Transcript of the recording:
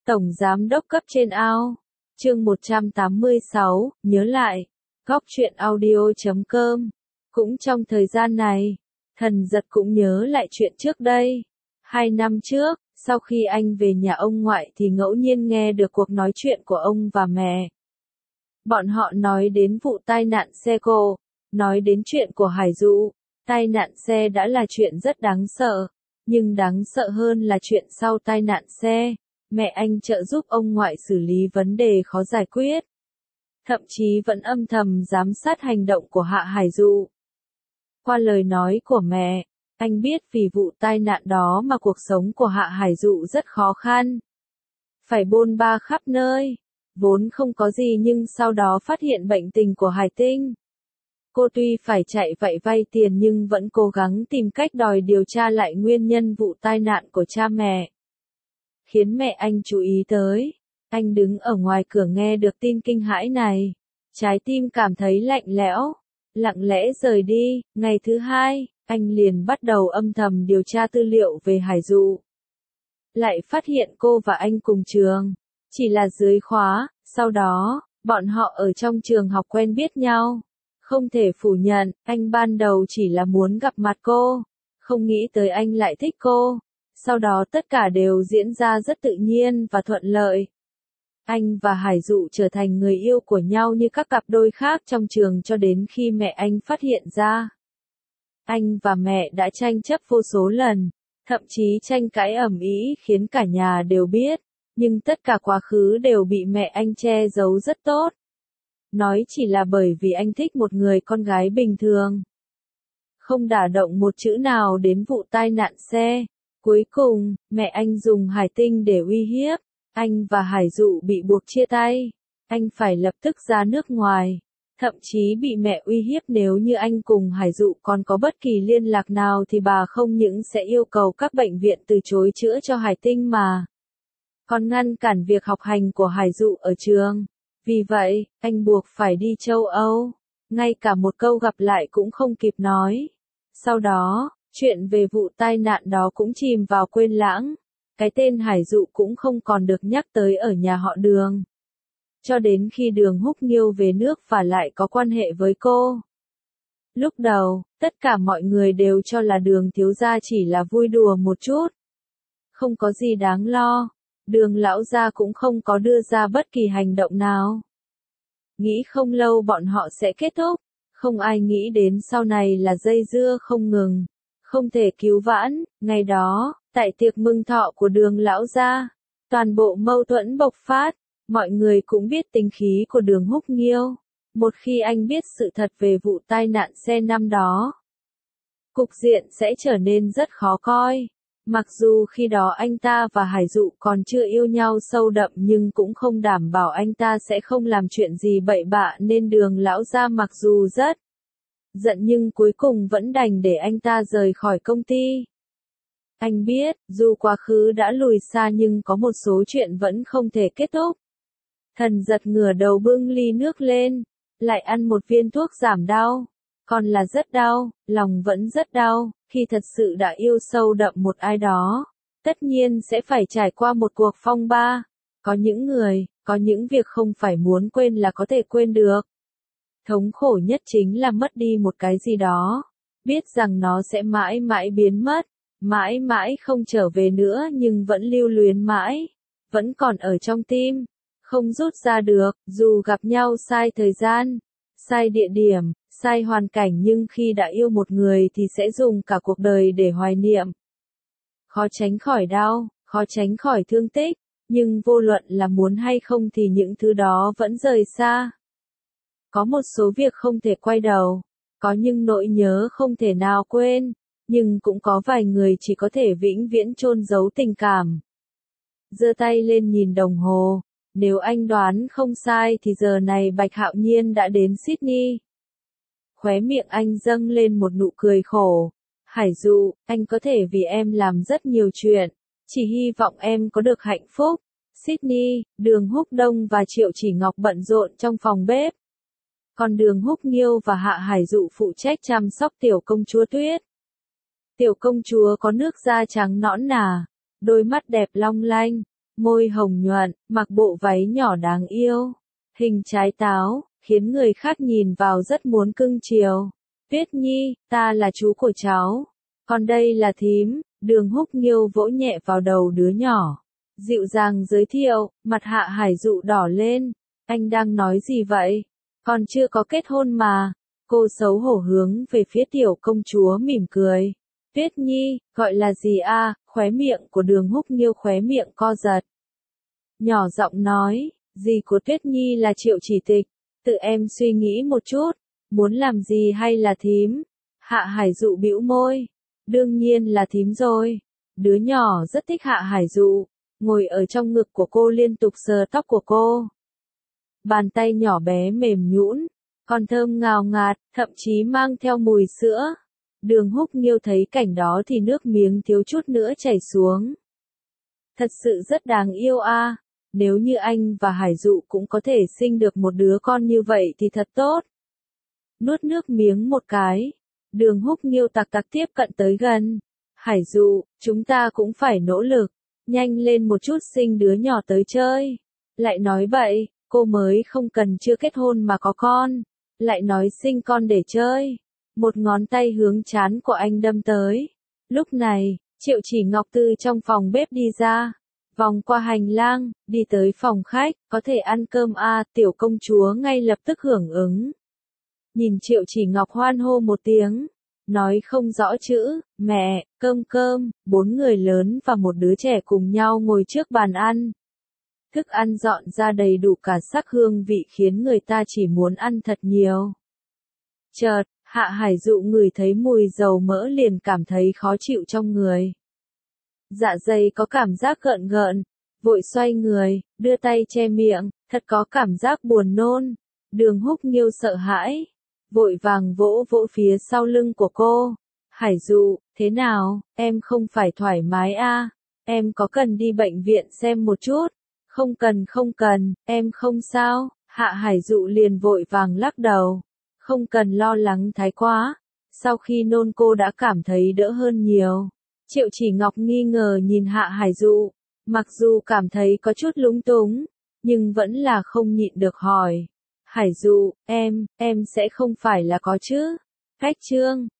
Tổng Giám đốc cấp trên ao. Chương 186, nhớ lại. Góc truyện audio.com. Cũng trong thời gian này, Thần Giật cũng nhớ lại chuyện trước đây. 2 năm trước, sau khi anh về nhà ông ngoại thì ngẫu nhiên nghe được cuộc nói chuyện của ông và mẹ. Bọn họ nói đến vụ tai nạn xe cộ, nói đến chuyện của Hải Dụ. Tai nạn xe đã là chuyện rất đáng sợ, nhưng đáng sợ hơn là chuyện sau tai nạn xe. Mẹ anh trợ giúp ông ngoại xử lý vấn đề khó giải quyết. Thậm chí vẫn âm thầm giám sát hành động của Hạ Hải Dụ. Qua lời nói của mẹ, anh biết vì vụ tai nạn đó mà cuộc sống của Hạ Hải Dụ rất khó khăn. Phải bôn ba khắp nơi, vốn không có gì nhưng sau đó phát hiện bệnh tình của Hải Tinh. Cô tuy phải chạy vậy vay tiền nhưng vẫn cố gắng tìm cách đòi điều tra lại nguyên nhân vụ tai nạn của cha mẹ. Khiến mẹ anh chú ý tới. Anh đứng ở ngoài cửa nghe được tin kinh hãi này. Trái tim cảm thấy lạnh lẽo. Lặng lẽ rời đi. Ngày thứ 2, anh liền bắt đầu âm thầm điều tra tư liệu về Hải Dụ. Lại phát hiện cô và anh cùng trường. Chỉ là dưới khóa. Sau đó, bọn họ ở trong trường học quen biết nhau. Không thể phủ nhận, anh ban đầu chỉ là muốn gặp mặt cô. Không nghĩ tới anh lại thích cô. Sau đó tất cả đều diễn ra rất tự nhiên và thuận lợi. Anh và Hải Dụ trở thành người yêu của nhau như các cặp đôi khác trong trường cho đến khi mẹ anh phát hiện ra. Anh và mẹ đã tranh chấp vô số lần, thậm chí tranh cãi ầm ĩ khiến cả nhà đều biết, nhưng tất cả quá khứ đều bị mẹ anh che giấu rất tốt. Nói chỉ là bởi vì anh thích một người con gái bình thường. Không đả động một chữ nào đến vụ tai nạn xe. Cuối cùng, mẹ anh dùng Hải Tinh để uy hiếp. Anh và Hải Dụ bị buộc chia tay. Anh phải lập tức ra nước ngoài. Thậm chí bị mẹ uy hiếp nếu như anh cùng Hải Dụ còn có bất kỳ liên lạc nào thì bà không những sẽ yêu cầu các bệnh viện từ chối chữa cho Hải Tinh mà còn ngăn cản việc học hành của Hải Dụ ở trường. Vì vậy, anh buộc phải đi châu Âu. Ngay cả một câu gặp lại cũng không kịp nói. Sau đó, chuyện về vụ tai nạn đó cũng chìm vào quên lãng. Cái tên Hải Dụ cũng không còn được nhắc tới ở nhà họ Đường. Cho đến khi Đường Húc Nghiêu về nước và lại có quan hệ với cô. Lúc đầu, tất cả mọi người đều cho là Đường thiếu gia chỉ là vui đùa một chút. Không có gì đáng lo. Đường lão gia cũng không có đưa ra bất kỳ hành động nào. Nghĩ không lâu bọn họ sẽ kết thúc. Không ai nghĩ đến sau này là dây dưa không ngừng. Không thể cứu vãn. Ngày đó, tại tiệc mừng thọ của Đường lão gia, toàn bộ mâu thuẫn bộc phát. Mọi người cũng biết tính khí của Đường Húc Nghiêu. Một khi anh biết sự thật về vụ tai nạn xe năm đó, cục diện sẽ trở nên rất khó coi. Mặc dù khi đó anh ta và Hải Dụ còn chưa yêu nhau sâu đậm nhưng cũng không đảm bảo anh ta sẽ không làm chuyện gì bậy bạ nên Đường lão gia mặc dù rất giận nhưng cuối cùng vẫn đành để anh ta rời khỏi công ty. Anh biết, dù quá khứ đã lùi xa nhưng có một số chuyện vẫn không thể kết thúc. Thần Giật ngửa đầu bưng ly nước lên, lại ăn một viên thuốc giảm đau. Còn là rất đau, lòng vẫn rất đau, khi thật sự đã yêu sâu đậm một ai đó. Tất nhiên sẽ phải trải qua một cuộc phong ba. Có những người, có những việc không phải muốn quên là có thể quên được. Thống khổ nhất chính là mất đi một cái gì đó. Biết rằng nó sẽ mãi mãi biến mất, mãi mãi không trở về nữa nhưng vẫn lưu luyến mãi. Vẫn còn ở trong tim, không rút ra được, dù gặp nhau sai thời gian, sai địa điểm, sai hoàn cảnh nhưng khi đã yêu một người thì sẽ dùng cả cuộc đời để hoài niệm. Khó tránh khỏi đau, khó tránh khỏi thương tích, nhưng vô luận là muốn hay không thì những thứ đó vẫn rời xa. Có một số việc không thể quay đầu, có những nỗi nhớ không thể nào quên, nhưng cũng có vài người chỉ có thể vĩnh viễn chôn giấu tình cảm. Giơ tay lên nhìn đồng hồ, nếu anh đoán không sai thì giờ này Bạch Hạo Nhiên đã đến Sydney. Khóe miệng anh dâng lên một nụ cười khổ. Hải Dụ, anh có thể vì em làm rất nhiều chuyện, chỉ hy vọng em có được hạnh phúc. Sydney, Đường Húc Đông và Triệu Chỉ Ngọc bận rộn trong phòng bếp. Còn Đường Húc Nghiêu và Hạ Hải Dụ phụ trách chăm sóc tiểu công chúa Tuyết. Tiểu công chúa có nước da trắng nõn nà, đôi mắt đẹp long lanh, môi hồng nhuận, mặc bộ váy nhỏ đáng yêu, hình trái táo, khiến người khác nhìn vào rất muốn cưng chiều. Tuyết Nhi, ta là chú của cháu, còn đây là thím. Đường Húc Nghiêu vỗ nhẹ vào đầu đứa nhỏ, dịu dàng giới thiệu. Mặt Hạ Hải Dụ đỏ lên, anh đang nói gì vậy? Còn chưa có kết hôn mà. Cô xấu hổ hướng về phía tiểu công chúa mỉm cười. Tuyết Nhi, gọi là gì a? Khóe miệng của Đường Húc Nghiêu khóe miệng co giật. Nhỏ giọng nói, dì của Tuyết Nhi là Triệu Chỉ Tịch, tự em suy nghĩ một chút, muốn làm gì hay là thím? Hạ Hải Dụ bĩu môi, đương nhiên là thím rồi. Đứa nhỏ rất thích Hạ Hải Dụ, ngồi ở trong ngực của cô liên tục sờ tóc của cô. Bàn tay nhỏ bé mềm nhũn, còn thơm ngào ngạt, thậm chí mang theo mùi sữa. Đường Húc Nghiêu thấy cảnh đó thì nước miếng thiếu chút nữa chảy xuống. Thật sự rất đáng yêu a. Nếu như anh và Hải Dụ cũng có thể sinh được một đứa con như vậy thì thật tốt. Nuốt nước miếng một cái, Đường Húc Nghiêu tặc tiếp cận tới gần. Hải Dụ, chúng ta cũng phải nỗ lực, nhanh lên một chút sinh đứa nhỏ tới chơi. Lại nói bậy, cô mới không cần chưa kết hôn mà có con, lại nói sinh con để chơi. Một ngón tay hướng trán của anh đâm tới. Lúc này, Triệu Chỉ Ngọc từ trong phòng bếp đi ra, vòng qua hành lang, đi tới phòng khách. Có thể ăn cơm a? Tiểu công chúa ngay lập tức hưởng ứng. Nhìn Triệu Chỉ Ngọc hoan hô một tiếng, nói không rõ chữ. Mẹ, cơm. 4 người lớn và một đứa trẻ cùng nhau ngồi trước bàn ăn. Thức ăn dọn ra đầy đủ cả sắc hương vị khiến người ta chỉ muốn ăn thật nhiều. Chợt, Hạ Hải Dụ ngửi thấy mùi dầu mỡ liền cảm thấy khó chịu trong người. Dạ dày có cảm giác gợn gợn, vội xoay người, đưa tay che miệng, thật có cảm giác buồn nôn. Đường Húc Nghiêu sợ hãi, vội vàng vỗ phía sau lưng của cô. Hải Dụ, thế nào, em không phải thoải mái a? Em có cần đi bệnh viện xem một chút? Không cần, em không sao. Hạ Hải Dụ liền vội vàng lắc đầu. Không cần lo lắng thái quá. Sau khi nôn cô đã cảm thấy đỡ hơn nhiều. Triệu Chỉ Ngọc nghi ngờ nhìn Hạ Hải Dụ, mặc dù cảm thấy có chút lúng túng, nhưng vẫn là không nhịn được hỏi. Hải Dụ, em sẽ không phải là có chứ? Cách trương,